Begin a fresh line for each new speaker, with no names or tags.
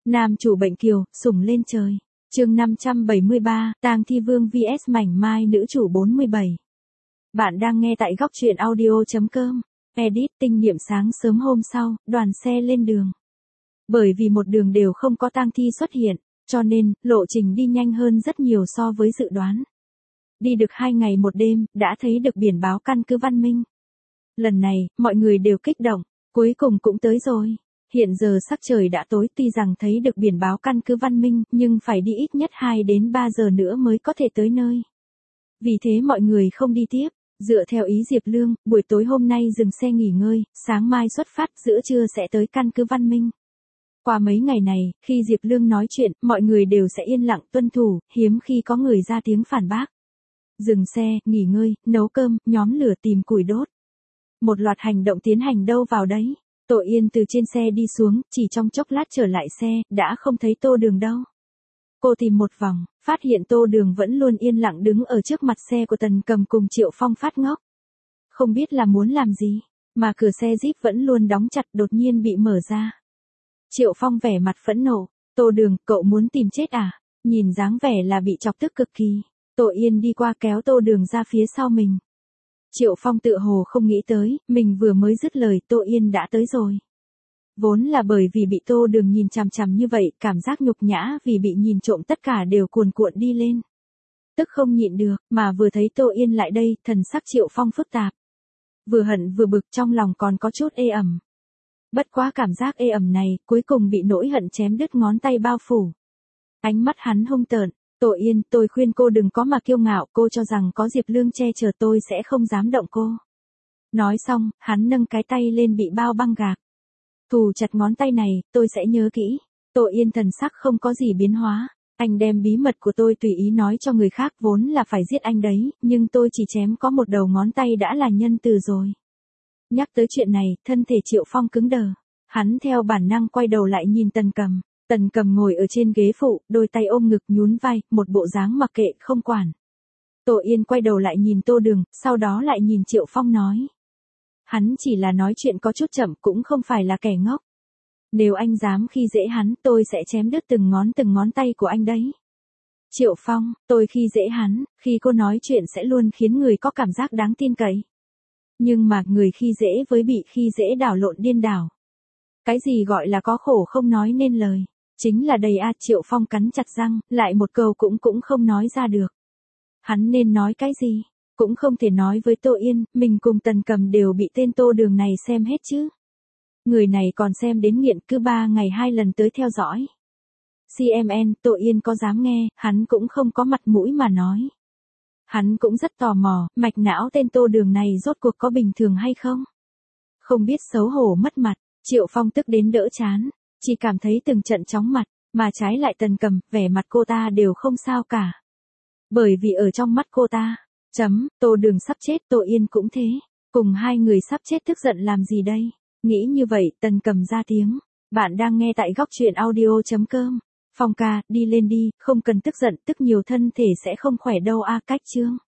Nam chủ bệnh kiều, sủng lên trời. Chương 573, Tang Thi Vương vs Mảnh Mai nữ chủ 47. Bạn đang nghe tại góc truyện audio.com. Edit tinh niệm sáng sớm hôm sau, đoàn xe lên đường. Bởi vì một đường đều không có tang thi xuất hiện, cho nên, lộ trình đi nhanh hơn rất nhiều so với dự đoán. Đi được 2 ngày 1 đêm, đã thấy được biển báo căn cứ Văn Minh. Lần này, mọi người đều kích động, cuối cùng cũng tới rồi. Hiện giờ sắc trời đã tối, tuy rằng thấy được biển báo căn cứ Văn Minh, nhưng phải đi ít nhất 2 đến 3 giờ nữa mới có thể tới nơi. Vì thế mọi người không đi tiếp, dựa theo ý Diệp Lương, buổi tối hôm nay dừng xe nghỉ ngơi, sáng mai xuất phát, giữa trưa sẽ tới căn cứ Văn Minh. Qua mấy ngày này, khi Diệp Lương nói chuyện, mọi người đều sẽ yên lặng tuân thủ, hiếm khi có người ra tiếng phản bác. Dừng xe, nghỉ ngơi, nấu cơm, nhóm lửa tìm củi đốt. Một loạt hành động tiến hành đâu vào đấy. Tổ Yên từ trên xe đi xuống, chỉ trong chốc lát trở lại xe, đã không thấy Tô Đường đâu. Cô tìm một vòng, phát hiện Tô Đường vẫn luôn yên lặng đứng ở trước mặt xe của Tần Cầm cùng Triệu Phong phát ngốc. Không biết là muốn làm gì, mà cửa xe Jeep vẫn luôn đóng chặt đột nhiên bị mở ra. Triệu Phong vẻ mặt phẫn nộ, Tô Đường, cậu muốn tìm chết à? Nhìn dáng vẻ là bị chọc tức cực kỳ. Tổ Yên đi qua kéo Tô Đường ra phía sau mình. Triệu Phong tựa hồ không nghĩ tới, mình vừa mới dứt lời Tô Yên đã tới rồi. Vốn là bởi vì bị Tô Đường nhìn chằm chằm như vậy, cảm giác nhục nhã vì bị nhìn trộm tất cả đều cuồn cuộn đi lên. Tức không nhịn được, mà vừa thấy Tô Yên lại đây, thần sắc Triệu Phong phức tạp. Vừa hận vừa bực, trong lòng còn có chút ê ẩm. Bất quá cảm giác ê ẩm này, cuối cùng bị nỗi hận chém đứt ngón tay bao phủ. Ánh mắt hắn hung tợn. Tổ Yên, tôi khuyên cô đừng có mà kiêu ngạo, cô cho rằng có Diệp Lương che chở tôi sẽ không dám động cô. Nói xong, hắn nâng cái tay lên bị bao băng gạc. Thù chặt ngón tay này, tôi sẽ nhớ kỹ. Tổ Yên thần sắc không có gì biến hóa. Anh đem bí mật của tôi tùy ý nói cho người khác, vốn là phải giết anh đấy, nhưng tôi chỉ chém có một đầu ngón tay đã là nhân từ rồi. Nhắc tới chuyện này, thân thể Triệu Phong cứng đờ. Hắn theo bản năng quay đầu lại nhìn Tần Cầm. Tần Cầm ngồi ở trên ghế phụ, đôi tay ôm ngực nhún vai, một bộ dáng mặc kệ không quản. Tổ Yên quay đầu lại nhìn Tô Đường, sau đó lại nhìn Triệu Phong nói. Hắn chỉ là nói chuyện có chút chậm, cũng không phải là kẻ ngốc. Nếu anh dám khi dễ hắn, tôi sẽ chém đứt từng ngón tay của anh đấy. Triệu Phong, tôi khi dễ hắn, khi cô nói chuyện sẽ luôn khiến người có cảm giác đáng tin cậy. Nhưng mà người khi dễ với bị khi dễ đảo lộn điên đảo. Cái gì gọi là có khổ không nói nên lời. Chính là đầy Triệu Phong cắn chặt răng, lại một câu cũng không nói ra được. Hắn nên nói cái gì? Cũng không thể nói với Tô Yên, mình cùng Tần Cầm đều bị tên Tô Đường này xem hết chứ. Người này còn xem đến nghiện, cứ 3 ngày 2 lần tới theo dõi. CMN, Tô Yên có dám nghe, hắn cũng không có mặt mũi mà nói. Hắn cũng rất tò mò, mạch não tên Tô Đường này rốt cuộc có bình thường hay không? Không biết xấu hổ mất mặt, Triệu Phong tức đến đỡ chán. Chỉ cảm thấy từng trận chóng mặt, mà trái lại Tần Cầm, vẻ mặt cô ta đều không sao cả. Bởi vì ở trong mắt cô ta, Tô Đường sắp chết, Tô Yên cũng thế. Cùng hai người sắp chết tức giận làm gì đây? Nghĩ như vậy, Tần Cầm ra tiếng. Bạn đang nghe tại góc truyện audio.com. Phong ca, đi lên đi, không cần tức giận, tức nhiều thân thể sẽ không khỏe đâu cách chương.